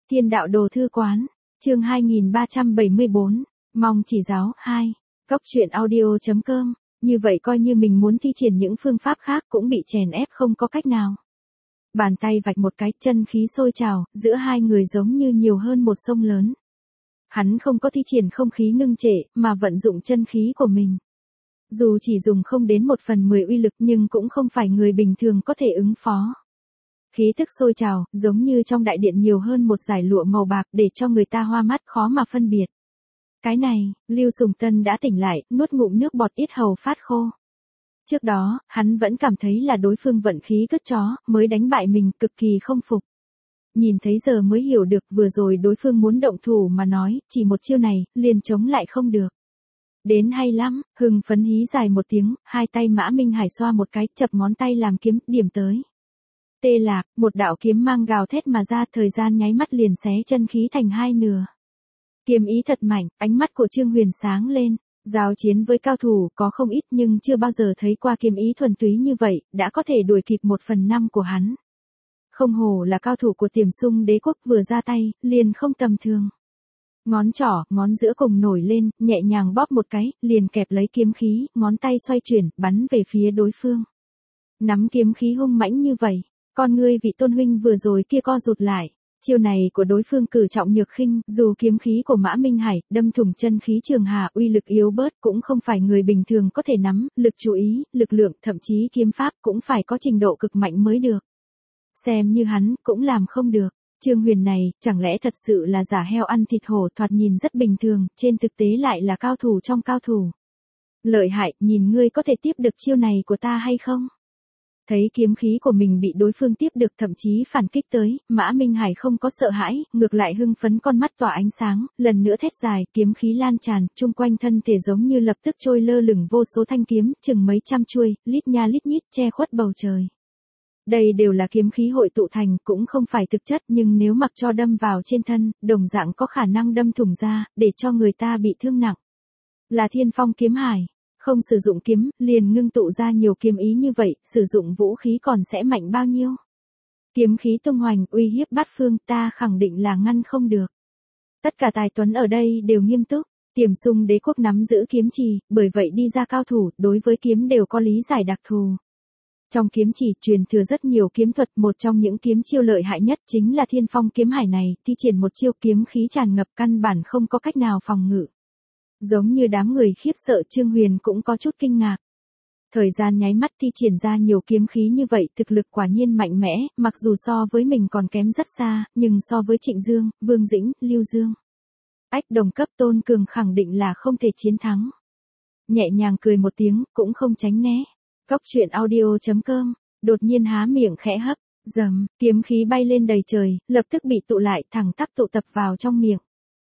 Thiên đạo đồ thư quán, chương 2374, mong chỉ giáo 2, Cốc truyện audio.com, như vậy coi như mình muốn thi triển những phương pháp khác cũng bị chèn ép không có cách nào. Bàn tay vạch một cái, chân khí sôi trào, giữa hai người giống như nhiều hơn một sông lớn. Hắn không có thi triển không khí ngưng trệ, mà vận dụng chân khí của mình. Dù chỉ dùng không đến 1/10 uy lực nhưng cũng không phải người bình thường có thể ứng phó. Khí tức sôi trào, giống như trong đại điện nhiều hơn một dải lụa màu bạc để cho người ta hoa mắt khó mà phân biệt. Cái này, Lưu Sùng Tân đã tỉnh lại, nuốt ngụm nước bọt yết hầu phát khô. Trước đó, hắn vẫn cảm thấy là đối phương vận khí cứt chó, mới đánh bại mình, cực kỳ không phục. Nhìn thấy giờ mới hiểu được vừa rồi đối phương muốn động thủ mà nói, chỉ một chiêu này, liền chống lại không được. Đến hay lắm, hưng phấn hí dài một tiếng, hai tay Mã Minh Hải xoa một cái, chập ngón tay làm kiếm, điểm tới. Tê lạc, một đạo kiếm mang gào thét mà ra, thời gian nháy mắt liền xé chân khí thành hai nửa. Kiếm ý thật mạnh, ánh mắt của Trương Huyền sáng lên, giao chiến với cao thủ có không ít nhưng chưa bao giờ thấy qua kiếm ý thuần túy như vậy, đã có thể đuổi kịp 1/5 của hắn. Không hổ là cao thủ của Tiềm Sung Đế quốc, vừa ra tay, liền không tầm thường. Ngón trỏ, ngón giữa cùng nổi lên, nhẹ nhàng bóp một cái, liền kẹp lấy kiếm khí, ngón tay xoay chuyển, bắn về phía đối phương. Nắm kiếm khí hung mãnh như vậy, con ngươi vị tôn huynh vừa rồi kia co rụt lại. Chiêu này của đối phương cử trọng nhược khinh, dù kiếm khí của Mã Minh Hải đâm thủng chân khí Trường Hà, uy lực yếu bớt cũng không phải người bình thường có thể nắm, lực chú ý, lực lượng, thậm chí kiếm pháp cũng phải có trình độ cực mạnh mới được. Xem như hắn cũng làm không được. Trương Huyền này, chẳng lẽ thật sự là giả heo ăn thịt hổ, thoạt nhìn rất bình thường, trên thực tế lại là cao thủ trong cao thủ. Lợi hại, nhìn ngươi có thể tiếp được chiêu này của ta hay không? Thấy kiếm khí của mình bị đối phương tiếp được, thậm chí phản kích tới, Mã Minh Hải không có sợ hãi, ngược lại hưng phấn, con mắt tỏa ánh sáng, lần nữa thét dài, kiếm khí lan tràn, chung quanh thân thể giống như lập tức trôi lơ lửng vô số thanh kiếm, chừng mấy trăm chuôi, lít nha lít nhít che khuất bầu trời. Đây đều là kiếm khí hội tụ thành, cũng không phải thực chất, nhưng nếu mặc cho đâm vào trên thân, đồng dạng có khả năng đâm thủng ra, để cho người ta bị thương nặng. Là Thiên Phong kiếm hải. Không sử dụng kiếm, liền ngưng tụ ra nhiều kiếm ý như vậy, sử dụng vũ khí còn sẽ mạnh bao nhiêu? Kiếm khí tung hoành, uy hiếp bát phương, ta khẳng định là ngăn không được. Tất cả tài tuấn ở đây đều nghiêm túc, Tiềm Sung Đế quốc nắm giữ kiếm trì, bởi vậy đi ra cao thủ, đối với kiếm đều có lý giải đặc thù. Trong kiếm trì truyền thừa rất nhiều kiếm thuật, một trong những kiếm chiêu lợi hại nhất chính là Thiên Phong kiếm hải này, thi triển một chiêu kiếm khí tràn ngập, căn bản không có cách nào phòng ngự. Giống như đám người khiếp sợ, Trương Huyền cũng có chút kinh ngạc. Thời gian nháy mắt thi triển ra nhiều kiếm khí như vậy, thực lực quả nhiên mạnh mẽ, mặc dù so với mình còn kém rất xa, nhưng so với Trịnh Dương, Vương Dĩnh, Lưu Dương, ách đồng cấp Tôn Cường khẳng định là không thể chiến thắng. Nhẹ nhàng cười một tiếng, cũng không tránh né. Cốc truyện audio.com, đột nhiên há miệng khẽ hấp, dầm, kiếm khí bay lên đầy trời, lập tức bị tụ lại, thẳng tắp tụ tập vào trong miệng.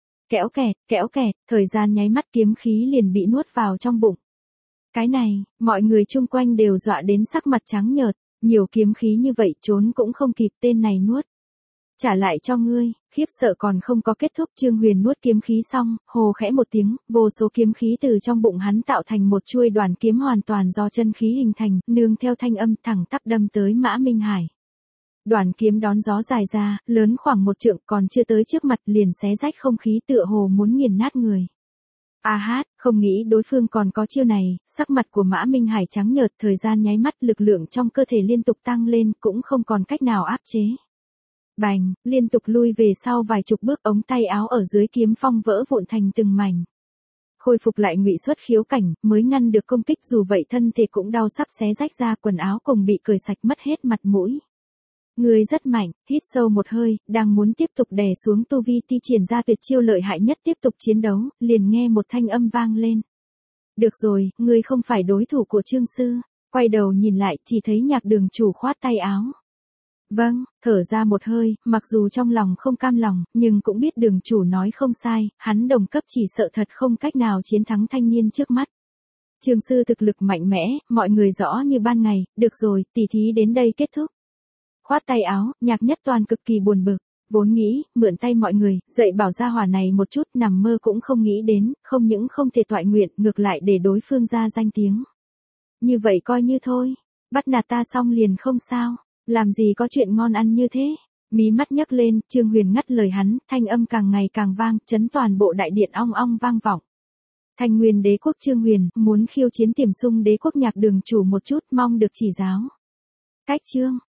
Kẽo kẹt, thời gian nháy mắt kiếm khí liền bị nuốt vào trong bụng. Cái này, mọi người chung quanh đều dọa đến sắc mặt trắng nhợt, nhiều kiếm khí như vậy trốn cũng không kịp, tên này nuốt. Trả lại cho ngươi, khiếp sợ còn không có kết thúc, Trương Huyền nuốt kiếm khí xong, hồ khẽ một tiếng, vô số kiếm khí từ trong bụng hắn tạo thành một chuôi đoàn kiếm hoàn toàn do chân khí hình thành, nương theo thanh âm thẳng tắp đâm tới Mã Minh Hải. Đoàn kiếm đón gió dài ra, lớn khoảng 1 trượng, còn chưa tới trước mặt liền xé rách không khí, tựa hồ muốn nghiền nát người. A hát, không nghĩ đối phương còn có chiêu này, sắc mặt của Mã Minh Hải trắng nhợt, thời gian nháy mắt lực lượng trong cơ thể liên tục tăng lên, cũng không còn cách nào áp chế. Bành, liên tục lui về sau vài chục bước, ống tay áo ở dưới kiếm phong vỡ vụn thành từng mảnh. Khôi phục lại ngụy xuất khiếu cảnh, mới ngăn được công kích, dù vậy thân thể cũng đau sắp xé rách ra, quần áo cùng bị cởi sạch, mất hết mặt mũi. Người rất mạnh, hít sâu một hơi, đang muốn tiếp tục đè xuống tu vi, thi triển ra tuyệt chiêu lợi hại nhất tiếp tục chiến đấu, liền nghe một thanh âm vang lên. Được rồi, ngươi không phải đối thủ của Trương sư. Quay đầu nhìn lại, chỉ thấy Nhạc Đường chủ khoát tay áo. Vâng, thở ra một hơi, mặc dù trong lòng không cam lòng, nhưng cũng biết đường chủ nói không sai, hắn đồng cấp chỉ sợ thật không cách nào chiến thắng thanh niên trước mắt. Trương sư thực lực mạnh mẽ, mọi người rõ như ban ngày, được rồi, tỉ thí đến đây kết thúc. Khoát tay áo, Nhạc Nhất Toàn cực kỳ buồn bực, vốn nghĩ, mượn tay mọi người, dạy bảo gia hỏa này một chút, nằm mơ cũng không nghĩ đến, không những không thể toại nguyện, ngược lại để đối phương ra danh tiếng. Như vậy coi như thôi, bắt nạt ta xong liền không sao, làm gì có chuyện ngon ăn như thế. Mí mắt nhấc lên, Trương Huyền ngắt lời hắn, thanh âm càng ngày càng vang, chấn toàn bộ đại điện ong ong vang vọng. Thanh Nguyên Đế quốc Trương Huyền, muốn khiêu chiến Tiềm Sung Đế quốc Nhạc Đường chủ một chút, mong được chỉ giáo. Cách chương.